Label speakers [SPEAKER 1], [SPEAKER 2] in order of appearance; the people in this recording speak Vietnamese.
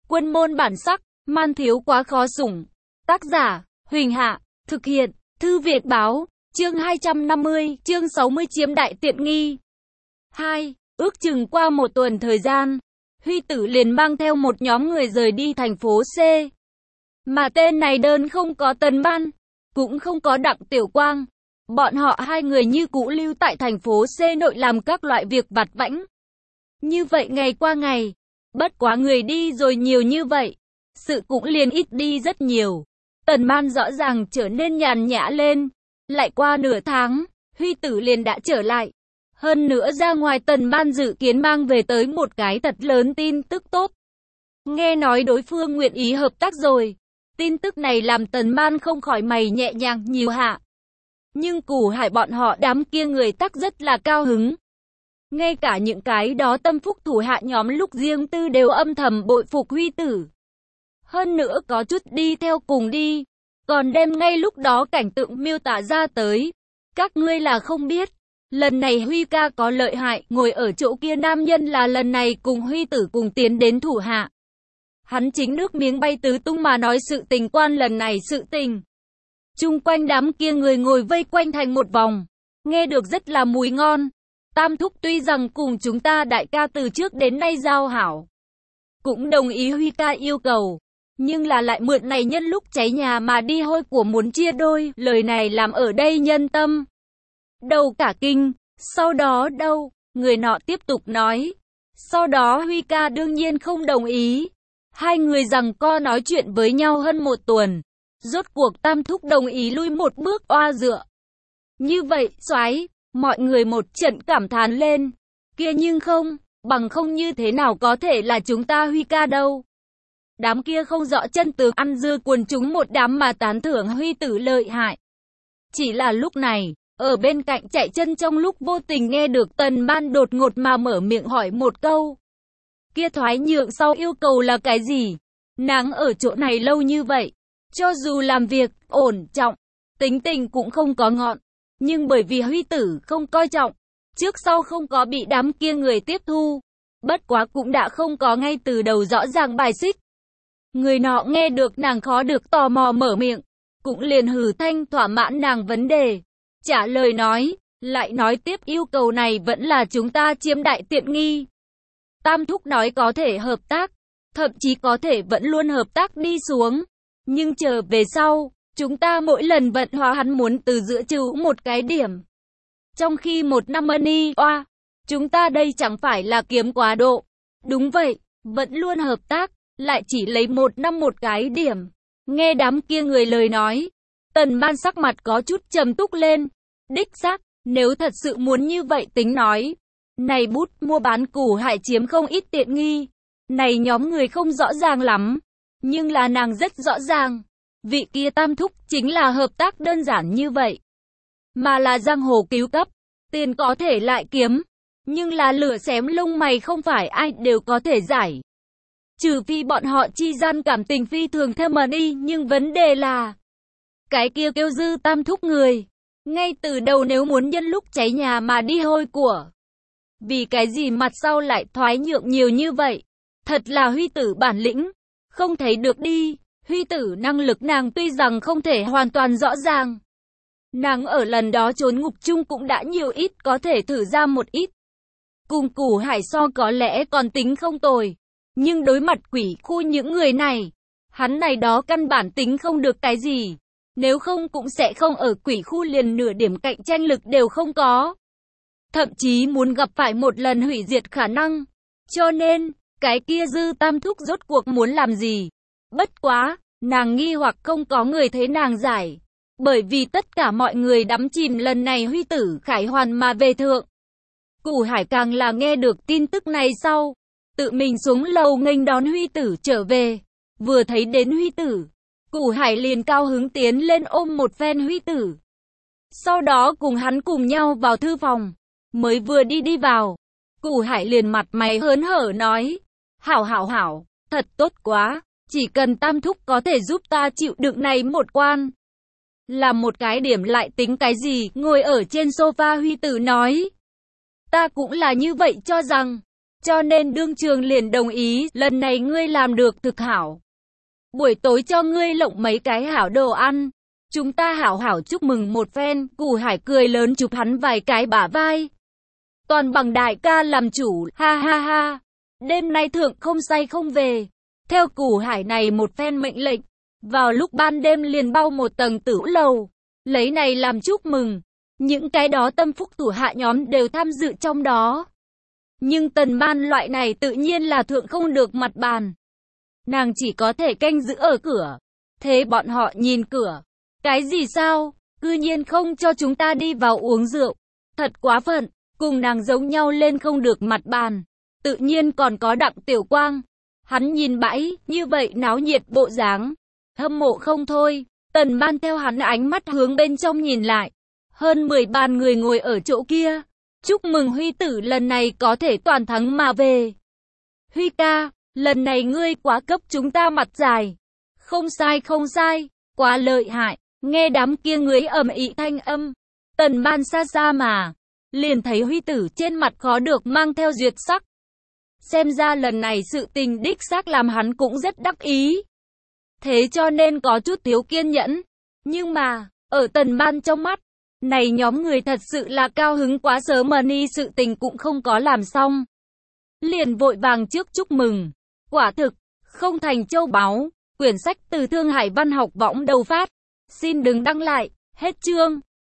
[SPEAKER 1] Quân môn bản sắc, man thiếu quá khó sủng. Tác giả, Huỳnh Hạ, thực hiện, Thư Việt Báo, chương 250, chương 60 chiếm đại tiện nghi. 2. Ước chừng qua một tuần thời gian, Huy Tử liền mang theo một nhóm người rời đi thành phố C. Mà tên này đơn không có Tần Ban, cũng không có Đặng Tiểu Quang. Bọn họ hai người như cũ lưu tại thành phố C nội làm các loại việc vặt vãnh. Như vậy ngày qua ngày, bất quá người đi rồi nhiều như vậy, sự cũng liền ít đi rất nhiều. Tần Ban rõ ràng trở nên nhàn nhã lên. Lại qua nửa tháng, Huy Tử liền đã trở lại. Hơn nữa ra ngoài Tần Ban dự kiến mang về tới một cái thật lớn tin tức tốt. Nghe nói đối phương nguyện ý hợp tác rồi. Tin tức này làm Tần Ban không khỏi mày nhẹ nhàng nhiều hạ. Nhưng Củ Hải bọn họ đám kia người tắc rất là cao hứng. Ngay cả những cái đó tâm phúc thủ hạ nhóm lúc riêng tư đều âm thầm bội phục Huy Tử. Hơn nữa có chút đi theo cùng đi. Còn đem ngay lúc đó cảnh tượng miêu tả ra tới. Các ngươi là không biết. Lần này Huy ca có lợi hại, ngồi ở chỗ kia nam nhân là lần này cùng Huy Tử cùng tiến đến thủ hạ. Hắn chính nước miếng bay tứ tung mà nói sự tình quan lần này sự tình. Chung quanh đám kia người ngồi vây quanh thành một vòng. Nghe được rất là mùi ngon. Tam thúc tuy rằng cùng chúng ta đại ca từ trước đến nay giao hảo. Cũng đồng ý Huy ca yêu cầu. Nhưng là lại mượn này nhân lúc cháy nhà mà đi hôi của muốn chia đôi. Lời này làm ở đây nhân tâm đầu cả kinh. Sau đó đâu? Người nọ tiếp tục nói. Sau đó Huy ca đương nhiên không đồng ý. Hai người rằng co nói chuyện với nhau hơn một tuần. Rốt cuộc tam thúc đồng ý lui một bước oa dựa. Như vậy, soái, mọi người một trận cảm thán lên. Kia nhưng không, bằng không như thế nào có thể là chúng ta Huy ca đâu. Đám kia không rõ chân tướng ăn dưa quần chúng một đám mà tán thưởng Huy Tử lợi hại. Chỉ là lúc này, ở bên cạnh chạy chân trong lúc vô tình nghe được Tần Ban đột ngột mà mở miệng hỏi một câu. Kia thoái nhượng sau yêu cầu là cái gì? Nàng ở chỗ này lâu như vậy, cho dù làm việc ổn trọng, tính tình cũng không có ngọn. Nhưng bởi vì Huy Tử không coi trọng, trước sau không có bị đám kia người tiếp thu. Bất quá cũng đã không có ngay từ đầu rõ ràng bài xích. Người nọ nghe được nàng khó được tò mò mở miệng, cũng liền hừ thanh thỏa mãn nàng vấn đề. Trả lời nói, lại nói tiếp yêu cầu này vẫn là chúng ta chiếm đại tiện nghi. Tam thúc nói có thể hợp tác, thậm chí có thể vẫn luôn hợp tác đi xuống. Nhưng chờ về sau, chúng ta mỗi lần vận hóa hắn muốn từ giữa trừ một cái điểm. Trong khi một năm money oa, chúng ta đây chẳng phải là kiếm quá độ. Đúng vậy, vẫn luôn hợp tác, lại chỉ lấy một năm một cái điểm. Nghe đám kia người lời nói, Tần Ban sắc mặt có chút trầm túc lên. Đích xác, nếu thật sự muốn như vậy tính nói. Này bút mua bán Củ Hải chiếm không ít tiện nghi. Này nhóm người không rõ ràng lắm. Nhưng là nàng rất rõ ràng. Vị kia tam thúc chính là hợp tác đơn giản như vậy. Mà là giang hồ cứu cấp. Tiền có thể lại kiếm. Nhưng là lửa xém lông mày không phải ai đều có thể giải. Trừ phi bọn họ chi gian cảm tình phi thường theo mần y. Nhưng vấn đề là cái kia kêu dư tam thúc người. Ngay từ đầu nếu muốn nhân lúc cháy nhà mà đi hôi của. Vì cái gì mặt sau lại thoái nhượng nhiều như vậy? Thật là Huy Tử bản lĩnh. Không thấy được đi. Huy Tử năng lực nàng tuy rằng không thể hoàn toàn rõ ràng. Nàng ở lần đó trốn ngục chung cũng đã nhiều ít có thể thử ra một ít. Cùng Củ Hải so có lẽ còn tính không tồi. Nhưng đối mặt quỷ khu những người này, hắn này đó căn bản tính không được cái gì. Nếu không cũng sẽ không ở quỷ khu liền nửa điểm cạnh tranh lực đều không có. Thậm chí muốn gặp phải một lần hủy diệt khả năng. Cho nên, cái kia dư tam thúc rốt cuộc muốn làm gì? Bất quá, nàng nghi hoặc không có người thấy nàng giải. Bởi vì tất cả mọi người đắm chìm lần này Huy Tử khải hoàn mà về thượng. Củ Hải càng là nghe được tin tức này sau. Tự mình xuống lầu nghênh đón Huy Tử trở về. Vừa thấy đến Huy Tử, Củ Hải liền cao hứng tiến lên ôm một phen Huy Tử. Sau đó cùng hắn cùng nhau vào thư phòng. Mới vừa đi vào, Củ Hải liền mặt mày hớn hở nói. Hảo, thật tốt quá. Chỉ cần tam thúc có thể giúp ta chịu đựng này một quan. Làm một cái điểm lại tính cái gì? Ngồi ở trên sofa Huy Tử nói. Ta cũng là như vậy cho rằng. cho nên đương trường liền đồng ý, lần này ngươi làm được thực hảo. Buổi tối cho ngươi lộng mấy cái hảo đồ ăn. Chúng ta hảo hảo chúc mừng một phen, Củ Hải cười lớn chụp hắn vài cái bả vai. Toàn bằng đại ca làm chủ, ha ha ha. Đêm nay thượng không say không về. Theo Củ Hải này một phen mệnh lệnh, vào lúc ban đêm liền bao một tầng tử lầu, lấy này làm chúc mừng. Những cái đó tâm phúc thủ hạ nhóm đều tham dự trong đó. Nhưng Tần Man loại này tự nhiên là thượng không được mặt bàn. Nàng chỉ có thể canh giữ ở cửa. Thế bọn họ nhìn cửa. Cái gì sao? Cư nhiên không cho chúng ta đi vào uống rượu. Thật quá phận, cùng nàng giống nhau lên không được mặt bàn. Tự nhiên còn có Đặng Tiểu Quang. Hắn nhìn bãi, như vậy náo nhiệt bộ dáng. Hâm mộ không thôi. Tần Man theo hắn ánh mắt hướng bên trong nhìn lại. Hơn 10 bàn người ngồi ở chỗ kia. Chúc mừng Huy tử lần này có thể toàn thắng mà về. Huy ca, lần này ngươi quá cấp chúng ta mặt dài. Không sai không sai, quá lợi hại. Nghe đám kia người ầm ĩ thanh âm. Tần Man xa xa mà. Liền thấy Huy tử trên mặt khó được mang theo duyệt sắc. Xem ra lần này sự tình đích xác làm hắn cũng rất đắc ý. Thế cho nên có chút thiếu kiên nhẫn. Nhưng mà, ở Tần Man trong mắt, này nhóm người thật sự là cao hứng quá sớm mà ni sự tình cũng không có làm xong. Liền vội vàng trước chúc mừng. Quả thực, không thành châu báu. Quyển sách từ Thương Hải Văn học võng đầu phát. Xin đừng đăng lại, hết chương.